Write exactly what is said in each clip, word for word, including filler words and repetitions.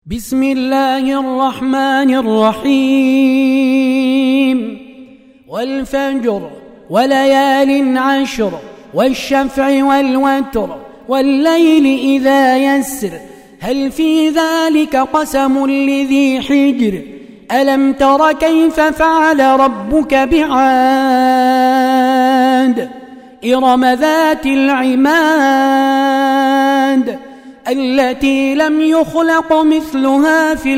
بسم الله الرحمن الرحيم والفجر وليال عشر والشفع والوتر والليل إذا يسر هل في ذلك قسم لذي حجر ألم تر كيف فعل ربك بعاد إرم ذات العماد التي لم يخلق مثلها في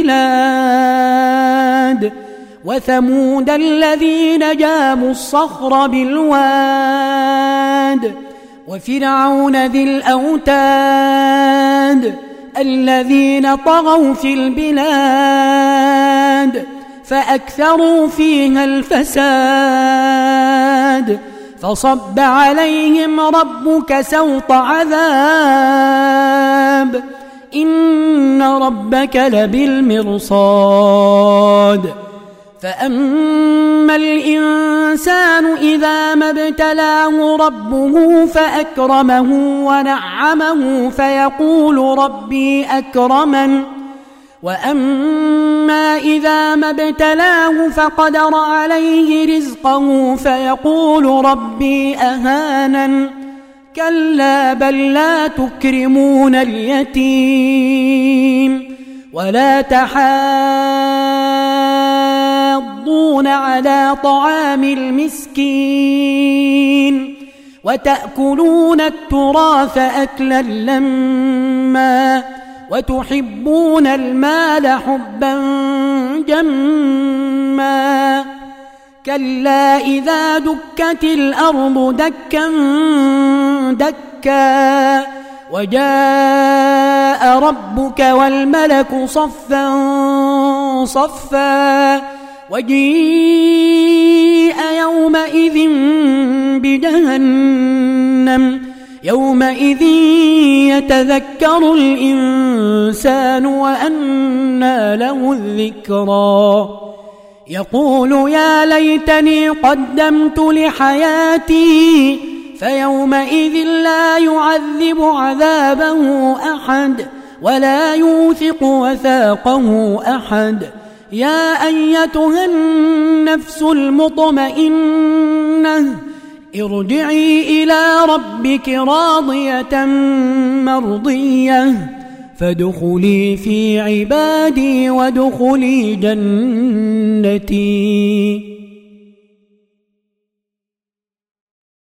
البلاد وثمود الذين جابوا الصخر بالواد وفرعون ذي الأوتاد الذين طغوا في البلاد فأكثروا فيها الفساد فصب عليهم ربك سوط عذاب إن ربك لبالمرصاد فأما الإنسان إذا ما ابتلاه ربه فأكرمه ونعمه فيقول ربي أكرمن وأما إذا ما ابتلاه فقدر عليه رزقه فيقول ربي أهانن كلا بل لا تكرمون اليتيم ولا تحاضون على طعام المسكين وتأكلون التراث أكلا لما وتحبون المال حبا جما كلا إذا دكت الأرض دكا دكا وجاء ربك والملك صفا صفا وجيء يومئذ بجهنم يومئذ يتذكر الإنسان وأنى له الذكرى يقول يا ليتني قدمت لحياتي فيومئذ لا يعذب عذابه أحد ولا يوثق وثاقه أحد يا أيتها النفس المطمئنة ارجعي إلى ربك راضية مرضية فادخلي في عبادي وادخلي جنتي.